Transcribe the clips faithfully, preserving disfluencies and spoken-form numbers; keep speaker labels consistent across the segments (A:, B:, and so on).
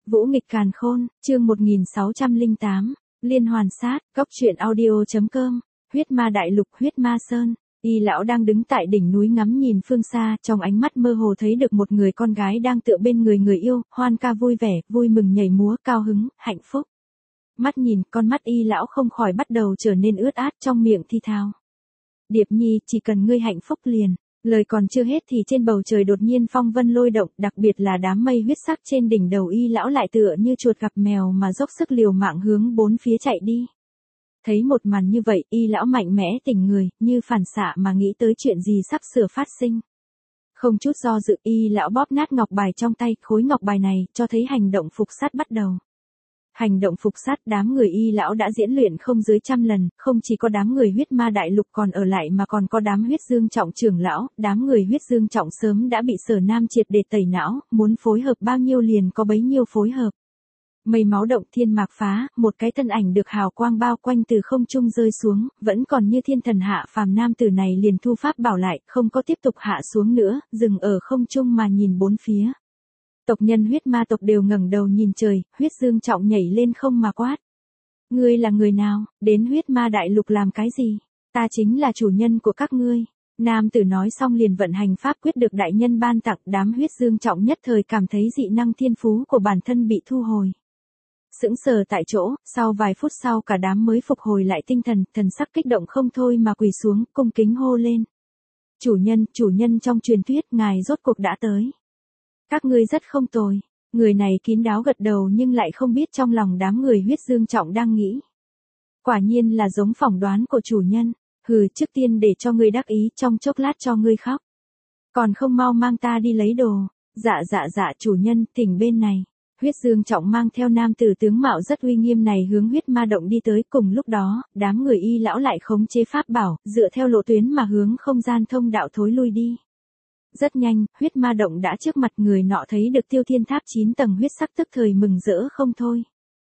A: Vũ nghịch càn khôn, chương một nghìn sáu trăm lẻ tám, liên hoàn sát, cóc truyện audio.com, huyết ma đại lục, huyết ma sơn. Y lão đang đứng tại đỉnh núi ngắm nhìn phương xa, trong ánh mắt mơ hồ thấy được một người con gái đang tựa bên người người yêu, hoan ca vui vẻ, vui mừng nhảy múa, cao hứng, hạnh phúc. Mắt nhìn, con mắt y lão không khỏi bắt đầu trở nên ướt át, trong miệng thi thao. Điệp nhi, chỉ cần ngươi hạnh phúc liền. Lời còn chưa hết thì trên bầu trời đột nhiên phong vân lôi động, đặc biệt là đám mây huyết sắc trên đỉnh đầu y lão lại tựa như chuột gặp mèo mà dốc sức liều mạng hướng bốn phía chạy đi. Thấy một màn như vậy, y lão mạnh mẽ tỉnh người, như phản xạ mà nghĩ tới chuyện gì sắp sửa phát sinh. Không chút do dự, y lão bóp nát ngọc bài trong tay, khối ngọc bài này cho thấy hành động phục sát bắt đầu. Hành động phục sát, đám người y lão đã diễn luyện không dưới trăm lần, không chỉ có đám người huyết ma đại lục còn ở lại mà còn có đám huyết dương trọng trưởng lão, đám người huyết dương trọng sớm đã bị Sở Nam triệt để tẩy não, muốn phối hợp bao nhiêu liền có bấy nhiêu phối hợp. Mây máu động thiên mạc phá, một cái thân ảnh được hào quang bao quanh từ không trung rơi xuống, vẫn còn như thiên thần hạ phàm, nam tử này liền thu pháp bảo lại, không có tiếp tục hạ xuống nữa, dừng ở không trung mà nhìn bốn phía. Tộc nhân huyết ma tộc đều ngẩng đầu nhìn trời, huyết dương trọng nhảy lên không mà quát. Ngươi là người nào, đến huyết ma đại lục làm cái gì? Ta chính là chủ nhân của các ngươi. Nam tử nói xong liền vận hành pháp quyết được đại nhân ban tặng, đám huyết dương trọng nhất thời cảm thấy dị năng thiên phú của bản thân bị thu hồi. Sững sờ tại chỗ, sau vài phút sau cả đám mới phục hồi lại tinh thần, thần sắc kích động không thôi mà quỳ xuống, cung kính hô lên. Chủ nhân, chủ nhân trong truyền thuyết, ngài rốt cuộc đã tới. Các ngươi rất không tồi. Người này kín đáo gật đầu nhưng lại không biết trong lòng đám người huyết dương trọng đang nghĩ. Quả nhiên là giống phỏng đoán của chủ nhân. Hừ, trước tiên để cho ngươi đắc ý, trong chốc lát cho ngươi khóc. Còn không mau mang ta đi lấy đồ. Dạ dạ dạ chủ nhân, thỉnh bên này. Huyết dương trọng mang theo nam tử tướng mạo rất uy nghiêm này hướng huyết ma động đi tới, cùng lúc đó, đám người y lão lại khống chế pháp bảo, dựa theo lộ tuyến mà hướng không gian thông đạo thối lui đi. Rất nhanh, huyết ma động đã trước mặt, người nọ thấy được tiêu thiên tháp chín tầng huyết sắc tức thời mừng rỡ không thôi.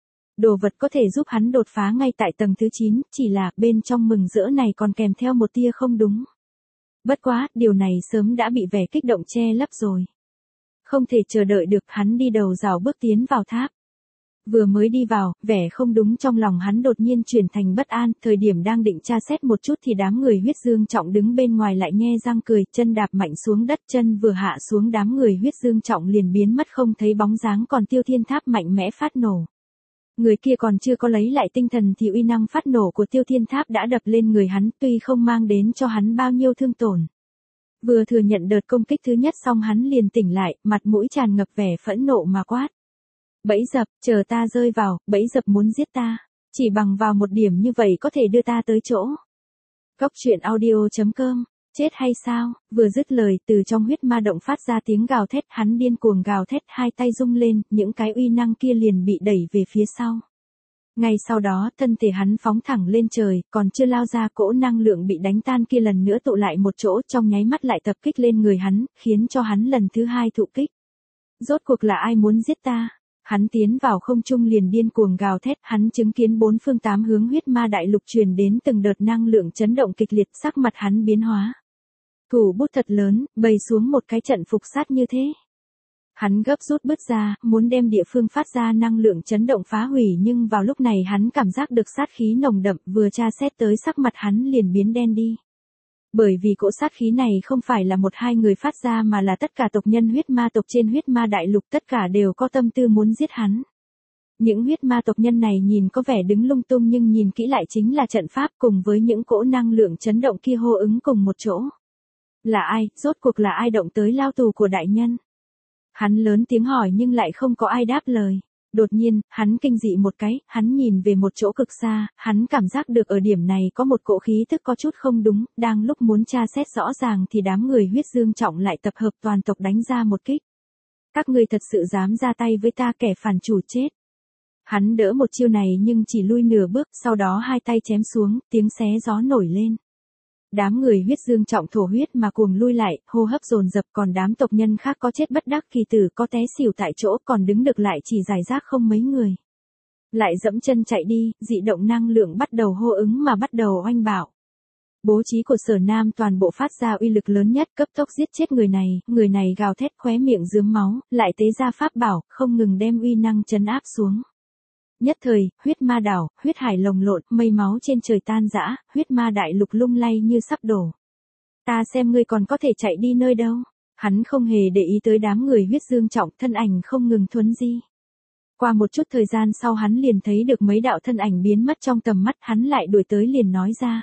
A: Đồ vật có thể giúp hắn đột phá ngay tại tầng thứ chín, chỉ là bên trong mừng rỡ này còn kèm theo một tia không đúng. Bất quá, điều này sớm đã bị vẻ kích động che lấp rồi. Không thể chờ đợi được, hắn đi đầu rào bước tiến vào tháp. Vừa mới đi vào, vẻ không đúng trong lòng hắn đột nhiên chuyển thành bất an, thời điểm đang định tra xét một chút thì đám người huyết dương trọng đứng bên ngoài lại nhe răng cười, chân đạp mạnh xuống đất, chân vừa hạ xuống đám người huyết dương trọng liền biến mất không thấy bóng dáng, còn tiêu thiên tháp mạnh mẽ phát nổ. Người kia còn chưa có lấy lại tinh thần thì uy năng phát nổ của tiêu thiên tháp đã đập lên người hắn, tuy không mang đến cho hắn bao nhiêu thương tổn. Vừa thừa nhận đợt công kích thứ nhất xong hắn liền tỉnh lại, mặt mũi tràn ngập vẻ phẫn nộ mà quát. Bẫy dập, chờ ta rơi vào, bẫy dập muốn giết ta. Chỉ bằng vào một điểm như vậy có thể đưa ta tới chỗ. Cóc truyện audio.com, chết hay sao? Vừa dứt lời, từ trong huyết ma động phát ra tiếng gào thét, hắn điên cuồng gào thét, hai tay rung lên, những cái uy năng kia liền bị đẩy về phía sau. Ngay sau đó, thân thể hắn phóng thẳng lên trời, còn chưa lao ra, cỗ năng lượng bị đánh tan kia lần nữa tụ lại một chỗ, trong nháy mắt lại tập kích lên người hắn, khiến cho hắn lần thứ hai thụ kích. Rốt cuộc là ai muốn giết ta? Hắn tiến vào không trung liền điên cuồng gào thét, hắn chứng kiến bốn phương tám hướng huyết ma đại lục truyền đến từng đợt năng lượng chấn động kịch liệt, sắc mặt hắn biến hóa. Thủ bút thật lớn, bày xuống một cái trận phục sát như thế. Hắn gấp rút bước ra, muốn đem địa phương phát ra năng lượng chấn động phá hủy, nhưng vào lúc này hắn cảm giác được sát khí nồng đậm, vừa tra xét tới sắc mặt hắn liền biến đen đi. Bởi vì cỗ sát khí này không phải là một hai người phát ra mà là tất cả tộc nhân huyết ma tộc trên huyết ma đại lục, tất cả đều có tâm tư muốn giết hắn. Những huyết ma tộc nhân này nhìn có vẻ đứng lung tung nhưng nhìn kỹ lại chính là trận pháp cùng với những cỗ năng lượng chấn động kia hô ứng cùng một chỗ. Là ai, rốt cuộc là ai động tới lao tù của đại nhân? Hắn lớn tiếng hỏi nhưng lại không có ai đáp lời. Đột nhiên, hắn kinh dị một cái, hắn nhìn về một chỗ cực xa, hắn cảm giác được ở điểm này có một cỗ khí thức có chút không đúng, đang lúc muốn tra xét rõ ràng thì đám người huyết dương trọng lại tập hợp toàn tộc đánh ra một kích. Các ngươi thật sự dám ra tay với ta, kẻ phản chủ chết. Hắn đỡ một chiêu này nhưng chỉ lui nửa bước, sau đó hai tay chém xuống, tiếng xé gió nổi lên. Đám người huyết dương trọng thổ huyết mà cuồng lui lại, hô hấp dồn dập, còn đám tộc nhân khác có chết bất đắc kỳ tử, có té xỉu tại chỗ, còn đứng được lại chỉ rải rác không mấy người. Lại dẫm chân chạy đi, dị động năng lượng bắt đầu hô ứng mà bắt đầu oanh bạo. Bố trí của Sở Nam toàn bộ phát ra uy lực lớn nhất, cấp tốc giết chết người này, người này gào thét khóe miệng rướm máu, lại tế ra pháp bảo, không ngừng đem uy năng trấn áp xuống. Nhất thời, huyết ma đảo, huyết hải lồng lộn, mây máu trên trời tan rã, huyết ma đại lục lung lay như sắp đổ. Ta xem ngươi còn có thể chạy đi nơi đâu. Hắn không hề để ý tới đám người huyết dương trọng, thân ảnh không ngừng thuấn di. Qua một chút thời gian sau hắn liền thấy được mấy đạo thân ảnh biến mất trong tầm mắt, hắn lại đuổi tới liền nói ra.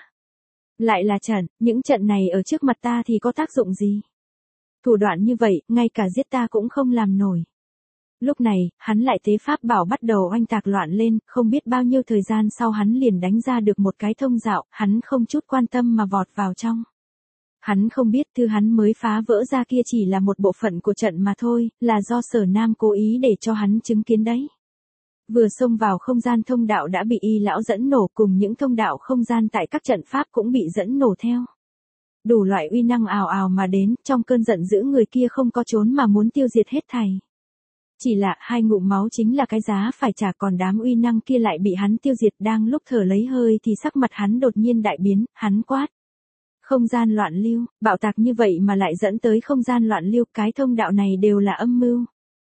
A: Lại là trận, những trận này ở trước mặt ta thì có tác dụng gì? Thủ đoạn như vậy, ngay cả giết ta cũng không làm nổi. Lúc này, hắn lại tế pháp bảo bắt đầu oanh tạc loạn lên, không biết bao nhiêu thời gian sau hắn liền đánh ra được một cái thông dạo, hắn không chút quan tâm mà vọt vào trong. Hắn không biết thứ hắn mới phá vỡ ra kia chỉ là một bộ phận của trận mà thôi, là do Sở Nam cố ý để cho hắn chứng kiến đấy. Vừa xông vào không gian thông đạo đã bị y lão dẫn nổ, cùng những thông đạo không gian tại các trận pháp cũng bị dẫn nổ theo. Đủ loại uy năng ào ào mà đến, trong cơn giận dữ người kia không có trốn mà muốn tiêu diệt hết thảy. Chỉ là hai ngụm máu chính là cái giá phải trả, còn đám uy năng kia lại bị hắn tiêu diệt. Đang lúc thở lấy hơi thì sắc mặt hắn đột nhiên đại biến, hắn quát. Không gian loạn lưu, bạo tạc như vậy mà lại dẫn tới không gian loạn lưu, cái thông đạo này đều là âm mưu.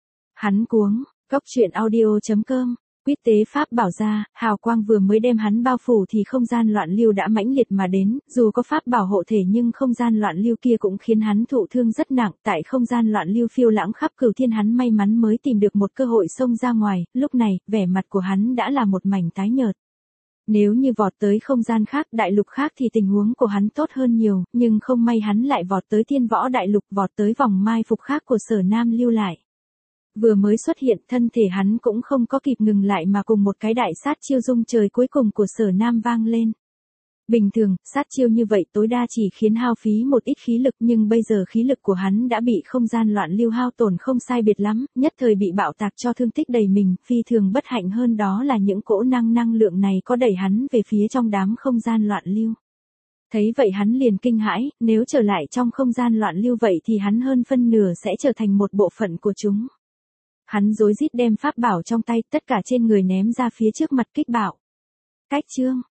A: Hắn cuống, cóc truyện audio chấm com, quyết tế pháp bảo ra, hào quang vừa mới đem hắn bao phủ thì không gian loạn lưu đã mãnh liệt mà đến, dù có pháp bảo hộ thể nhưng không gian loạn lưu kia cũng khiến hắn thụ thương rất nặng, tại không gian loạn lưu phiêu lãng khắp cửu thiên hắn may mắn mới tìm được một cơ hội xông ra ngoài, lúc này, vẻ mặt của hắn đã là một mảnh tái nhợt. Nếu như vọt tới không gian khác, đại lục khác thì tình huống của hắn tốt hơn nhiều, nhưng không may hắn lại vọt tới thiên võ đại lục, vọt tới vòng mai phục khác của Sở Nam lưu lại. Vừa mới xuất hiện, thân thể hắn cũng không có kịp ngừng lại mà cùng một cái đại sát chiêu rung trời cuối cùng của Sở Nam vang lên. Bình thường, sát chiêu như vậy tối đa chỉ khiến hao phí một ít khí lực, nhưng bây giờ khí lực của hắn đã bị không gian loạn lưu hao tổn không sai biệt lắm, nhất thời bị bạo tạc cho thương tích đầy mình, phi thường bất hạnh hơn đó là những cỗ năng năng lượng này có đẩy hắn về phía trong đám không gian loạn lưu. Thấy vậy hắn liền kinh hãi, nếu trở lại trong không gian loạn lưu vậy thì hắn hơn phân nửa sẽ trở thành một bộ phận của chúng. Hắn rối rít đem pháp bảo trong tay, tất cả trên người ném ra phía trước mặt kích bạo. Cách chương